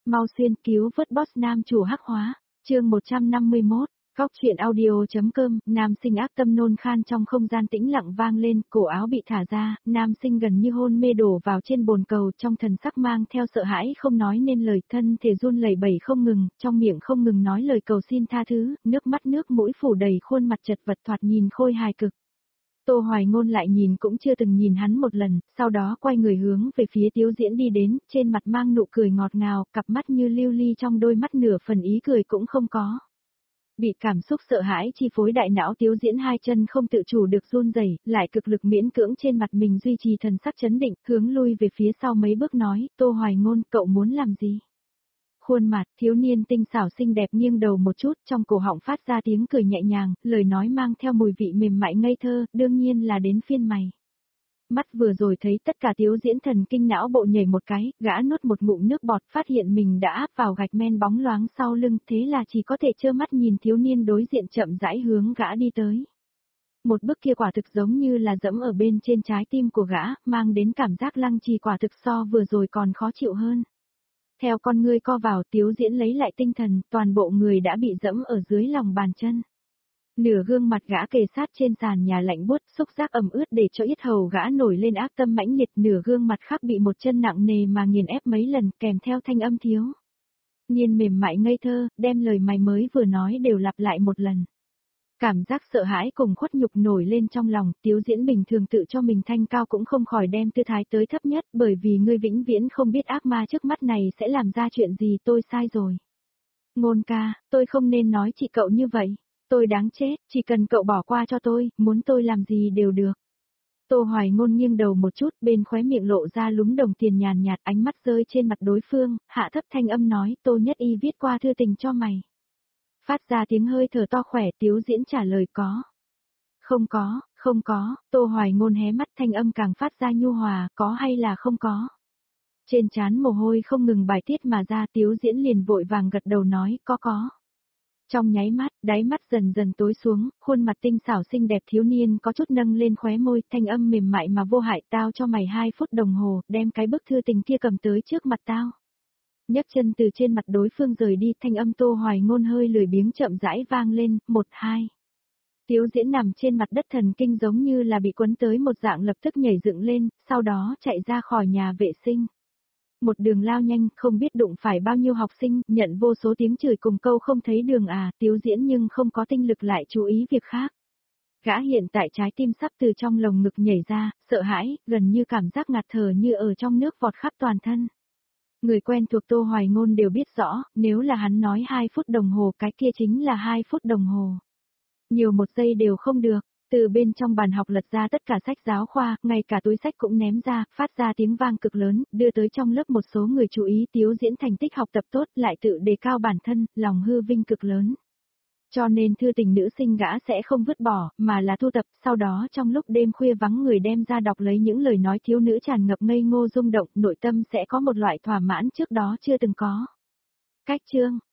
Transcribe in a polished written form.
Mau xuyên cứu vớt boss nam chủ hắc hóa. Chương 151. Góc truyện audio.com. Nam sinh ác tâm nôn khan trong không gian tĩnh lặng vang lên, cổ áo bị thả ra, nam sinh gần như hôn mê đổ vào trên bồn cầu, trong thần sắc mang theo sợ hãi không nói nên lời, thân thể run lẩy bẩy không ngừng, trong miệng không ngừng nói lời cầu xin tha thứ, nước mắt nước mũi phủ đầy khuôn mặt chật vật thoạt nhìn khôi hài cực. Tô Hoài Ngôn lại nhìn cũng chưa từng nhìn hắn một lần, sau đó quay người hướng về phía Tiếu Diễn đi đến, trên mặt mang nụ cười ngọt ngào, cặp mắt như lưu ly trong đôi mắt nửa phần ý cười cũng không có. Bị cảm xúc sợ hãi chi phối đại não, Tiếu Diễn hai chân không tự chủ được run rẩy, lại cực lực miễn cưỡng trên mặt mình duy trì thần sắc chấn định, hướng lui về phía sau mấy bước nói, Tô Hoài Ngôn, cậu muốn làm gì? Khuôn mặt thiếu niên tinh xảo xinh đẹp nghiêng đầu một chút, trong cổ họng phát ra tiếng cười nhẹ nhàng, lời nói mang theo mùi vị mềm mại ngây thơ, đương nhiên là đến phiên mày. Mắt vừa rồi thấy tất cả Tiếu Diễn thần kinh não bộ nhảy một cái, gã nuốt một ngụm nước bọt, phát hiện mình đã áp vào gạch men bóng loáng sau lưng, thế là chỉ có thể trơ mắt nhìn thiếu niên đối diện chậm rãi hướng gã đi tới. Một bước kia quả thực giống như là dẫm ở bên trên trái tim của gã, mang đến cảm giác lăng trì quả thực so vừa rồi còn khó chịu hơn. Theo con ngươi co vào, Tiếu Diễn lấy lại tinh thần, toàn bộ người đã bị dẫm ở dưới lòng bàn chân. Nửa gương mặt gã kề sát trên sàn nhà lạnh buốt, xúc giác ẩm ướt để cho yết hầu gã nổi lên ác tâm mãnh liệt, nửa gương mặt khác bị một chân nặng nề mà nghiền ép mấy lần, kèm theo thanh âm thiếu nhiên mềm mại ngây thơ, đem lời mày mới vừa nói đều lặp lại một lần. Cảm giác sợ hãi cùng khuất nhục nổi lên trong lòng, Tiếu Diễn bình thường tự cho mình thanh cao cũng không khỏi đem tư thái tới thấp nhất, bởi vì ngươi vĩnh viễn không biết ác ma trước mắt này sẽ làm ra chuyện gì, tôi sai rồi. Ngôn ca, tôi không nên nói chị cậu như vậy. Tôi đáng chết, chỉ cần cậu bỏ qua cho tôi, muốn tôi làm gì đều được. Tô Hoài Ngôn nghiêng đầu một chút, bên khóe miệng lộ ra lúm đồng tiền nhàn nhạt, ánh mắt rơi trên mặt đối phương, hạ thấp thanh âm nói, Tô Nhất Y viết qua thư tình cho mày. Phát ra tiếng hơi thở to khỏe, Tiếu Diễn trả lời có. Không có, Tô Hoài Ngôn hé mắt, thanh âm càng phát ra nhu hòa, có hay là không có. Trên trán mồ hôi không ngừng bài tiết mà ra, Tiếu Diễn liền vội vàng gật đầu nói, có. Trong nháy mắt, đáy mắt dần dần tối xuống, khuôn mặt tinh xảo xinh đẹp thiếu niên có chút nâng lên khóe môi, thanh âm mềm mại mà vô hại, tao cho mày 2 phút đồng hồ, đem cái bức thư tình kia cầm tới trước mặt tao. Nhấc chân từ trên mặt đối phương rời đi, thanh âm Tô Hoài Ngôn hơi lười biếng chậm rãi vang lên, 1, 2. Tiếu Diễn nằm trên mặt đất thần kinh giống như là bị quấn tới một dạng lập tức nhảy dựng lên, sau đó chạy ra khỏi nhà vệ sinh. Một đường lao nhanh, không biết đụng phải bao nhiêu học sinh, nhận vô số tiếng chửi cùng câu không thấy đường à, Tiếu Diễn nhưng không có tinh lực lại chú ý việc khác. Gã hiện tại trái tim sắp từ trong lồng ngực nhảy ra, sợ hãi, gần như cảm giác ngạt thở như ở trong nước vọt khắp toàn thân. Người quen thuộc Tô Hoài Ngôn đều biết rõ, nếu là hắn nói 2 phút đồng hồ cái kia chính là 2 phút đồng hồ. Nhiều 1 giây đều không được. Từ bên trong bàn học lật ra tất cả sách giáo khoa, ngay cả túi sách cũng ném ra, phát ra tiếng vang cực lớn, đưa tới trong lớp một số người chú ý. Tiếu Diễn thành tích học tập tốt, lại tự đề cao bản thân, lòng hư vinh cực lớn. Cho nên thư tình nữ sinh gã sẽ không vứt bỏ, mà là thu tập, sau đó trong lúc đêm khuya vắng người đem ra đọc lấy những lời nói thiếu nữ tràn ngập ngây ngô rung động, nội tâm sẽ có một loại thỏa mãn trước đó chưa từng có. Cách chương